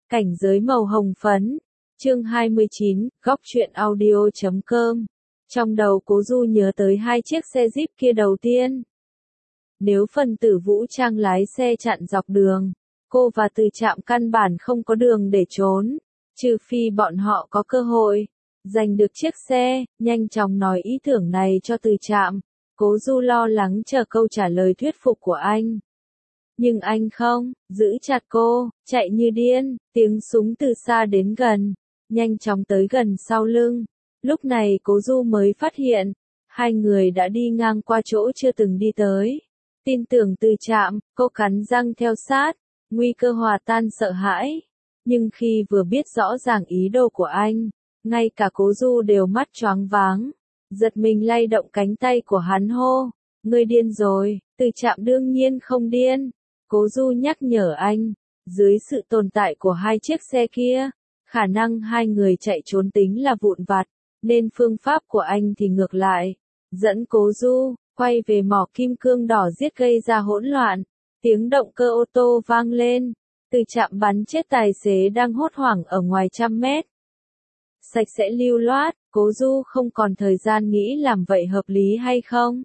Cảnh giới màu hồng phấn. Chương 29, góc truyện audio.com. Trong đầu Cố Du nhớ tới hai chiếc xe Jeep kia đầu tiên. Nếu phần tử vũ trang lái xe chặn dọc đường, cô và Từ Trạm căn bản không có đường để trốn, trừ phi bọn họ có cơ hội giành được chiếc xe. Nhanh chóng nói ý tưởng này cho Từ Trạm. Cố Du lo lắng chờ câu trả lời thuyết phục của anh. Nhưng anh không, giữ chặt cô, chạy như điên, tiếng súng từ xa đến gần, nhanh chóng tới gần sau lưng. Lúc này Cố Du mới phát hiện, hai người đã đi ngang qua chỗ chưa từng đi tới. Tin tưởng Từ Trạm, cô cắn răng theo sát, nguy cơ hòa tan sợ hãi. Nhưng khi vừa biết rõ ràng ý đồ của anh, ngay cả Cố Du đều mắt choáng váng, giật mình lay động cánh tay của hắn hô, ngươi điên rồi. Từ Trạm đương nhiên không điên. Cố Du nhắc nhở anh, dưới sự tồn tại của hai chiếc xe kia, khả năng hai người chạy trốn tính là vụn vặt, nên phương pháp của anh thì ngược lại, dẫn Cố Du quay về mỏ kim cương đỏ giết gây ra hỗn loạn. Tiếng động cơ ô tô vang lên, Từ Trạm bắn chết tài xế đang hốt hoảng ở ngoài 100 mét. Sạch sẽ lưu loát, Cố Du không còn thời gian nghĩ làm vậy hợp lý hay không.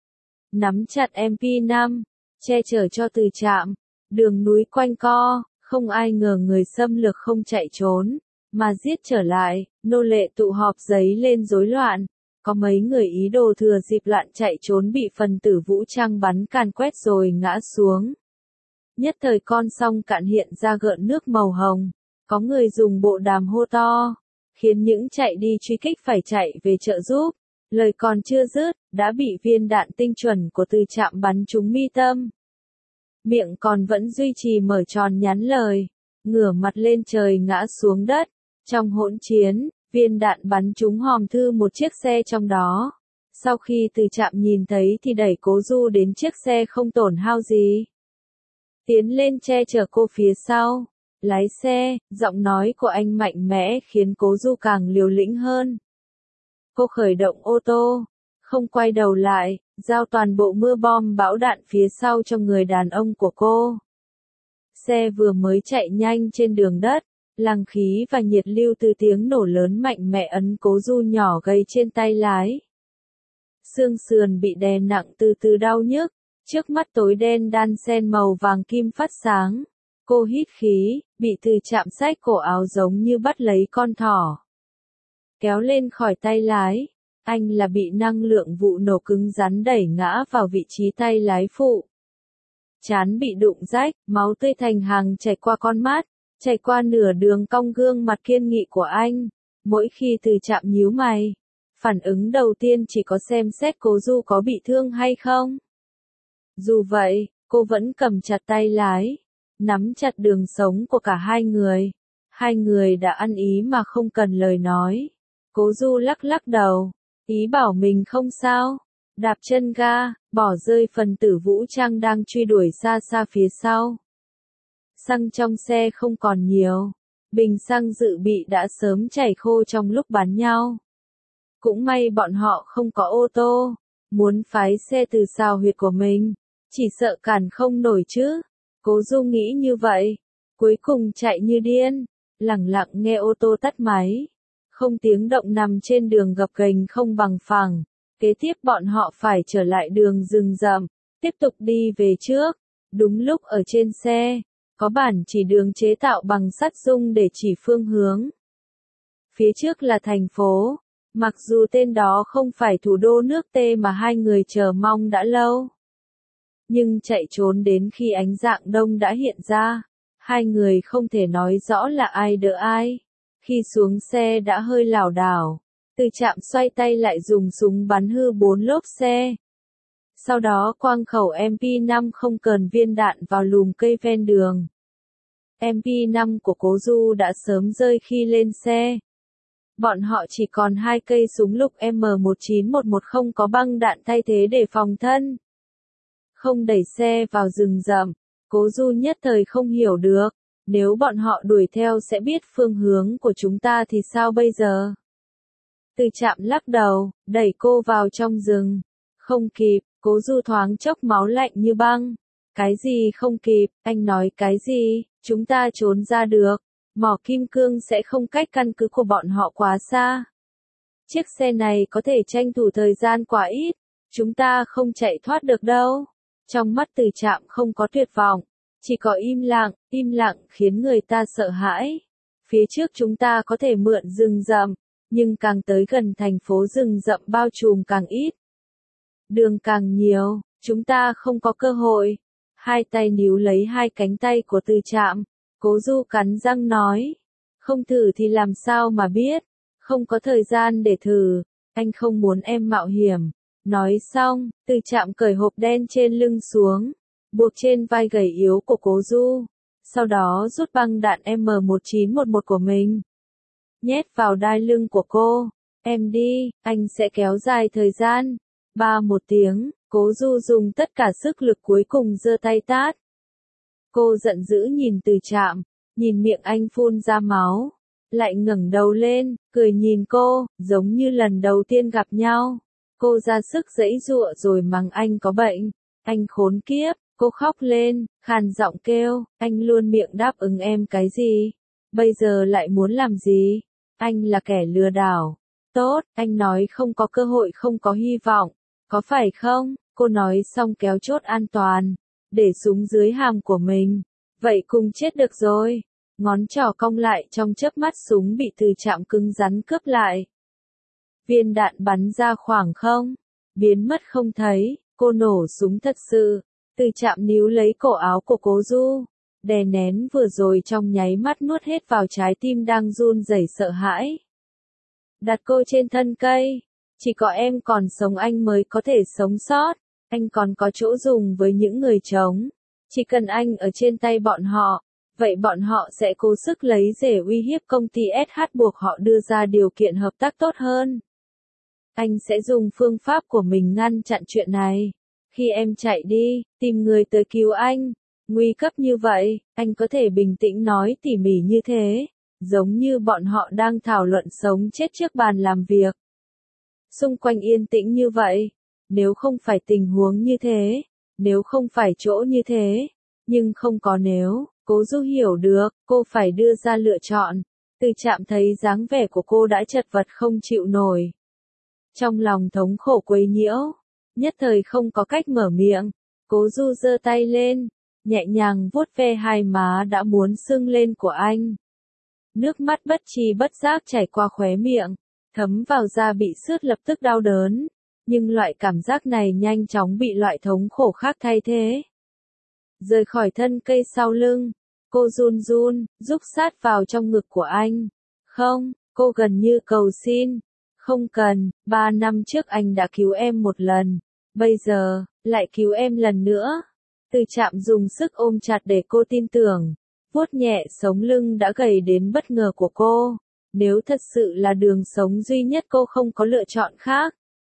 Nắm chặt MP5, che chở cho Từ Trạm. Đường núi quanh co, không ai ngờ người xâm lược không chạy trốn, mà giết trở lại. Nô lệ tụ họp giấy lên rối loạn. Có mấy người ý đồ thừa dịp loạn chạy trốn bị phần tử vũ trang bắn càn quét rồi ngã xuống. Nhất thời con sông cạn hiện ra gợn nước màu hồng. Có người dùng bộ đàm hô to, khiến những chạy đi truy kích phải chạy về trợ giúp. Lời còn chưa dứt, đã bị viên đạn tinh chuẩn của Từ Trạm bắn trúng mi tâm. Miệng còn vẫn duy trì mở tròn nhắn lời, ngửa mặt lên trời ngã xuống đất. Trong hỗn chiến, viên đạn bắn trúng hòm thư một chiếc xe trong đó. Sau khi Từ Trạm nhìn thấy thì đẩy Cố Du đến chiếc xe không tổn hao gì. Tiến lên che chở cô phía sau. Lái xe, giọng nói của anh mạnh mẽ khiến Cố Du càng liều lĩnh hơn. Cô khởi động ô tô, không quay đầu lại, giao toàn bộ mưa bom bão đạn phía sau cho người đàn ông của cô. Xe vừa mới chạy nhanh trên đường đất, lăng khí và nhiệt lưu từ tiếng nổ lớn mạnh mẽ ấn Cố Du nhỏ gầy trên tay lái. Xương sườn bị đè nặng từ từ đau nhức, trước mắt tối đen đan xen màu vàng kim phát sáng. Cô hít khí, bị Từ Trạm xách cổ áo giống như bắt lấy con thỏ. Kéo lên khỏi tay lái, anh là bị năng lượng vụ nổ cứng rắn đẩy ngã vào vị trí tay lái phụ. Trán bị đụng rách, máu tươi thành hàng chảy qua con mắt, chảy qua nửa đường cong gương mặt kiên nghị của anh. Mỗi khi Từ Trạm nhíu mày, phản ứng đầu tiên chỉ có xem xét Cố Du có bị thương hay không. Dù vậy, cô vẫn cầm chặt tay lái, nắm chặt đường sống của cả hai người. Hai người đã ăn ý mà không cần lời nói. Cố Du lắc lắc đầu, ý bảo mình không sao. Đạp chân ga, bỏ rơi phần tử vũ trang đang truy đuổi xa xa phía sau. Xăng trong xe không còn nhiều. Bình xăng dự bị đã sớm chảy khô trong lúc bắn nhau. Cũng may bọn họ không có ô tô. Muốn phái xe từ xào huyệt của mình, chỉ sợ cản không nổi chứ. Cố Du nghĩ như vậy. Cuối cùng chạy như điên, lẳng lặng nghe ô tô tắt máy. Không tiếng động nằm trên đường gập ghềnh không bằng phẳng. Kế tiếp bọn họ phải trở lại đường rừng rậm, tiếp tục đi về trước. Đúng lúc ở trên xe, có bản chỉ đường chế tạo bằng sắt dung để chỉ phương hướng. Phía trước là thành phố, mặc dù tên đó không phải thủ đô nước Tê mà hai người chờ mong đã lâu. Nhưng chạy trốn đến khi ánh dạng đông đã hiện ra, hai người không thể nói rõ là ai đỡ ai. Khi xuống xe đã hơi lảo đảo, Từ Trạm xoay tay lại dùng súng bắn hư 4 lốp xe. Sau đó quang khẩu MP5 không cần viên đạn vào lùm cây ven đường. MP5 của Cố Du đã sớm rơi khi lên xe. Bọn họ chỉ còn 2 cây súng lục M1911 không có băng đạn thay thế để phòng thân. Không đẩy xe vào rừng rậm, Cố Du nhất thời không hiểu được. Nếu bọn họ đuổi theo sẽ biết phương hướng của chúng ta thì sao bây giờ? Từ Trạm lắc đầu, đẩy cô vào trong rừng. Không kịp, Cố Du thoáng chốc máu lạnh như băng. Cái gì không kịp, anh nói cái gì, chúng ta trốn ra được. mỏ kim cương sẽ không cách căn cứ của bọn họ quá xa. Chiếc xe này có thể tranh thủ thời gian quá ít, chúng ta không chạy thoát được đâu. Trong mắt Từ Trạm không có tuyệt vọng, chỉ có im lặng khiến người ta sợ hãi. Phía trước chúng ta có thể mượn rừng rậm, nhưng càng tới gần thành phố rừng rậm bao trùm càng ít. Đường càng nhiều, chúng ta không có cơ hội. Hai tay níu lấy hai cánh tay của Từ Trạm, Cố Du cắn răng nói. Không thử thì làm sao mà biết, không có thời gian để thử, anh không muốn em mạo hiểm. Nói xong, Từ Trạm cởi hộp đen trên lưng xuống, buộc trên vai gầy yếu của Cố Du. Sau đó rút băng đạn M1911 của mình, nhét vào đai lưng của cô. Em đi, anh sẽ kéo dài thời gian. Ba một tiếng, Cố Du dùng tất cả sức lực cuối cùng giơ tay tát. Cô giận dữ nhìn Từ Trạm, nhìn miệng anh phun ra máu, lại ngẩng đầu lên, cười nhìn cô, giống như lần đầu tiên gặp nhau. Cô ra sức giãy giụa rồi mắng anh có bệnh, anh khốn kiếp. Cô khóc lên, khàn giọng kêu, anh luôn miệng đáp ứng em cái gì? Bây giờ lại muốn làm gì? Anh là kẻ lừa đảo. Tốt, anh nói không có cơ hội, không có hy vọng. Có phải không? Cô nói xong kéo chốt an toàn, để súng dưới hàm của mình. Vậy cùng chết được rồi. Ngón trỏ cong lại trong chớp mắt súng bị Từ Trạm cứng rắn cướp lại. Viên đạn bắn ra khoảng không, biến mất không thấy, cô nổ súng thật sự. Từ Trạm níu lấy cổ áo của Cố Du, đè nén vừa rồi trong nháy mắt nuốt hết vào trái tim đang run rẩy sợ hãi. Đặt cô trên thân cây, chỉ có em còn sống anh mới có thể sống sót, anh còn có chỗ dùng với những người trống. Chỉ cần anh ở trên tay bọn họ, vậy bọn họ sẽ cố sức lấy rể uy hiếp công ty SH buộc họ đưa ra điều kiện hợp tác tốt hơn. Anh sẽ dùng phương pháp của mình ngăn chặn chuyện này. Khi em chạy đi, tìm người tới cứu anh. Nguy cấp như vậy, anh có thể bình tĩnh nói tỉ mỉ như thế, giống như bọn họ đang thảo luận sống chết trước bàn làm việc. Xung quanh yên tĩnh như vậy, nếu không phải tình huống như thế, nếu không phải chỗ như thế, nhưng không có nếu, Cố Du hiểu được, cô phải đưa ra lựa chọn. Từ Trạm thấy dáng vẻ của cô đã chật vật không chịu nổi. Trong lòng thống khổ quấy nhiễu, nhất thời không có cách mở miệng. Cố Du giơ tay lên, nhẹ nhàng vuốt ve hai má đã muốn sưng lên của anh. Nước mắt bất tri bất giác chảy qua khóe miệng, thấm vào da bị sướt lập tức đau đớn, nhưng loại cảm giác này nhanh chóng bị loại thống khổ khác thay thế. Rời khỏi thân cây sau lưng, cô run run, rúc sát vào trong ngực của anh. Không, cô gần như cầu xin. Không cần, 3 năm trước anh đã cứu em một lần, bây giờ, lại cứu em lần nữa. Từ Trạm dùng sức ôm chặt để cô tin tưởng, vuốt nhẹ sống lưng đã gầy đến bất ngờ của cô. Nếu thật sự là đường sống duy nhất cô không có lựa chọn khác.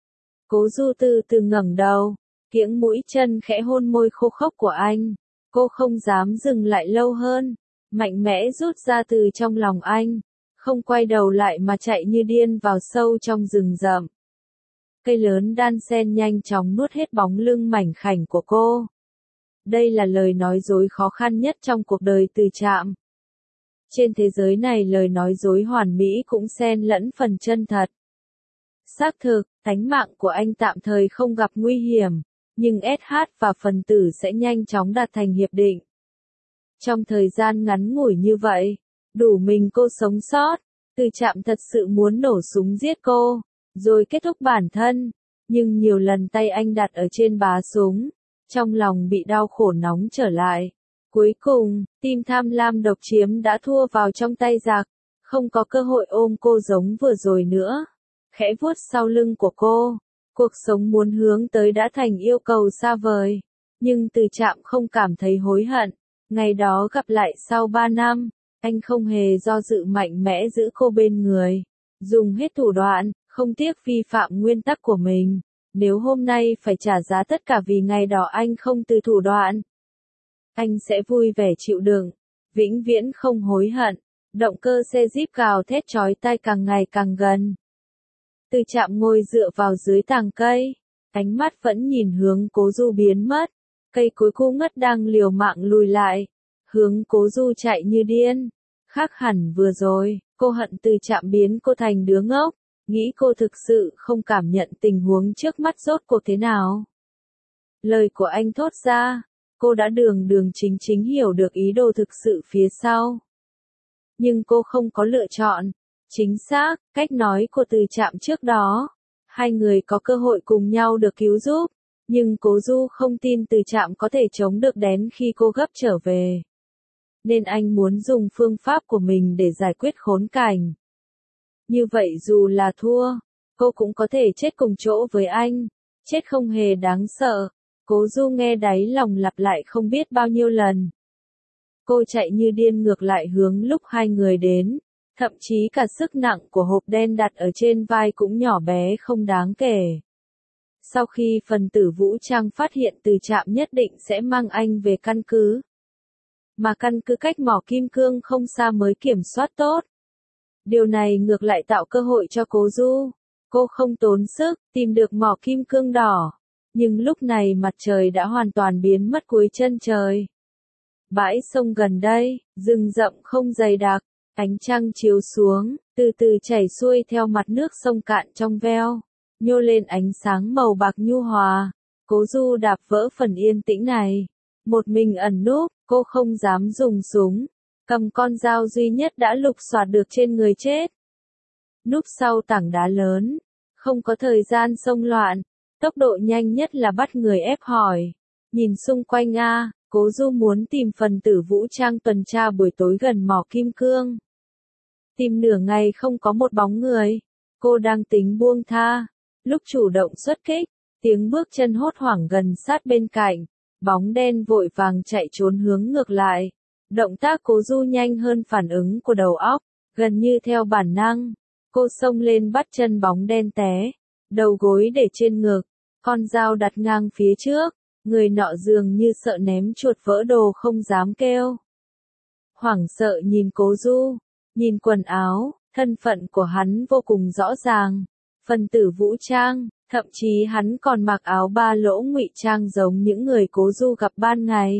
Cố Du từ từ ngẩng đầu, kiễng mũi chân khẽ hôn môi khô khốc của anh. Cô không dám dừng lại lâu hơn, mạnh mẽ rút ra từ trong lòng anh, không quay đầu lại mà chạy như điên vào sâu trong rừng rậm. Cây lớn đan xen nhanh chóng nuốt hết bóng lưng mảnh khảnh của cô. Đây là lời nói dối khó khăn nhất trong cuộc đời Từ Trạm. Trên thế giới này lời nói dối hoàn mỹ cũng xen lẫn phần chân thật. Xác thực, tánh mạng của anh tạm thời không gặp nguy hiểm, nhưng SH và phần tử sẽ nhanh chóng đạt thành hiệp định. Trong thời gian ngắn ngủi như vậy, đủ mình cô sống sót. Từ Trạm thật sự muốn nổ súng giết cô, rồi kết thúc bản thân, nhưng nhiều lần tay anh đặt ở trên bá súng, trong lòng bị đau khổ nóng trở lại. Cuối cùng, tim tham lam độc chiếm đã thua vào trong tay giặc, không có cơ hội ôm cô giống vừa rồi nữa. Khẽ vuốt sau lưng của cô, cuộc sống muốn hướng tới đã thành yêu cầu xa vời, nhưng Từ Trạm không cảm thấy hối hận. Ngày đó gặp lại sau 3 năm, anh không hề do dự mạnh mẽ giữ cô bên người, dùng hết thủ đoạn, không tiếc vi phạm nguyên tắc của mình. Nếu hôm nay phải trả giá tất cả vì ngày đó anh không từ thủ đoạn, anh sẽ vui vẻ chịu đựng, vĩnh viễn không hối hận. Động cơ xe Jeep gào thét chói tai càng ngày càng gần. Từ Trạm ngồi dựa vào dưới tàng cây, ánh mắt vẫn nhìn hướng Cố Du biến mất. Cây cối khô ngất đang liều mạng lùi lại, hướng Cố Du chạy như điên. Khác hẳn vừa rồi, cô hận Từ Trạm biến cô thành đứa ngốc, nghĩ cô thực sự không cảm nhận tình huống trước mắt rốt cuộc thế nào. Lời của anh thốt ra, cô đã đường đường chính chính hiểu được ý đồ thực sự phía sau. Nhưng cô không có lựa chọn. Chính xác, cách nói của Từ Trạm trước đó. Hai người có cơ hội cùng nhau được cứu giúp. Nhưng Cố Du không tin Từ Trạm có thể chống được đến khi cô gấp trở về. Nên anh muốn dùng phương pháp của mình để giải quyết khốn cảnh. Như vậy dù là thua, cô cũng có thể chết cùng chỗ với anh. Chết không hề đáng sợ. Cố Du nghe đáy lòng lặp lại không biết bao nhiêu lần. Cô chạy như điên ngược lại hướng lúc hai người đến. Thậm chí cả sức nặng của hộp đen đặt ở trên vai cũng nhỏ bé không đáng kể. Sau khi phần tử vũ trang phát hiện Từ Trạm nhất định sẽ mang anh về căn cứ. Mà căn cứ cách mỏ kim cương không xa mới kiểm soát tốt. Điều này ngược lại tạo cơ hội cho Cố Du. Cô không tốn sức, tìm được mỏ kim cương đỏ. Nhưng lúc này mặt trời đã hoàn toàn biến mất cuối chân trời. Bãi sông gần đây, rừng rậm không dày đặc, ánh trăng chiếu xuống, từ từ chảy xuôi theo mặt nước sông cạn trong veo, nhô lên ánh sáng màu bạc nhu hòa. Cố Du đạp vỡ phần yên tĩnh này. Một mình ẩn núp, cô không dám dùng súng, cầm con dao duy nhất đã lục soạt được trên người chết. Núp sau tảng đá lớn, không có thời gian xông loạn, tốc độ nhanh nhất là bắt người ép hỏi. Nhìn xung quanh Cố Du muốn tìm phần tử vũ trang tuần tra buổi tối gần mỏ kim cương. Tìm nửa ngày không có một bóng người. Cô đang tính buông tha. Lúc chủ động xuất kích, tiếng bước chân hốt hoảng gần sát bên cạnh. Bóng đen vội vàng chạy trốn hướng ngược lại. Động tác Cố Du nhanh hơn phản ứng của đầu óc, gần như theo bản năng. Cô xông lên bắt chân bóng đen té. Đầu gối để trên ngực, con dao đặt ngang phía trước. Người nọ dường như sợ ném chuột vỡ đồ không dám kêu. Hoảng sợ nhìn Cố Du, nhìn quần áo, thân phận của hắn vô cùng rõ ràng. Phần tử vũ trang, thậm chí hắn còn mặc áo ba lỗ ngụy trang giống những người Cố Du gặp ban ngày.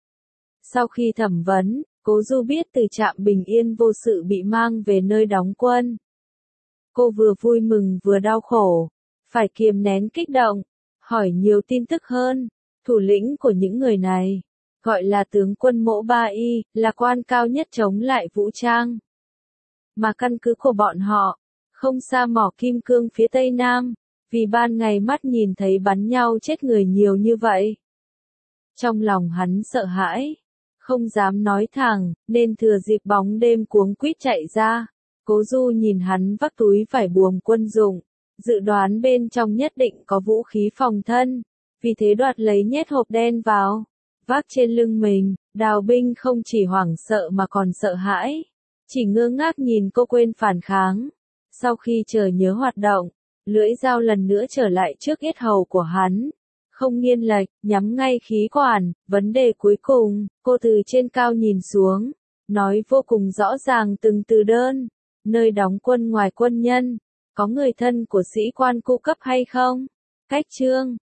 Sau khi thẩm vấn, Cố Du biết Từ Trạm bình yên vô sự bị mang về nơi đóng quân. Cô vừa vui mừng vừa đau khổ, phải kiềm nén kích động, hỏi nhiều tin tức hơn. Thủ lĩnh của những người này, gọi là tướng quân Mỗ Ba Y, là quan cao nhất chống lại vũ trang. Mà căn cứ của bọn họ, không xa mỏ kim cương phía tây nam, vì ban ngày mắt nhìn thấy bắn nhau chết người nhiều như vậy. Trong lòng hắn sợ hãi, không dám nói thẳng, nên thừa dịp bóng đêm cuống quýt chạy ra. Cố Du nhìn hắn vác túi vải buồm quân dụng, dự đoán bên trong nhất định có vũ khí phòng thân. Vì thế đoạt lấy nhét hộp đen vào, vác trên lưng mình. Đào binh không chỉ hoảng sợ mà còn sợ hãi, chỉ ngơ ngác nhìn cô quên phản kháng. Sau khi chờ nhớ hoạt động, lưỡi dao lần nữa trở lại trước yết hầu của hắn, không nghiêng lệch, nhắm ngay khí quản. Vấn đề cuối cùng, cô từ trên cao nhìn xuống, nói vô cùng rõ ràng từng từ đơn. Nơi đóng quân ngoài quân nhân, có người thân của sĩ quan cu cấp hay không? Cách chương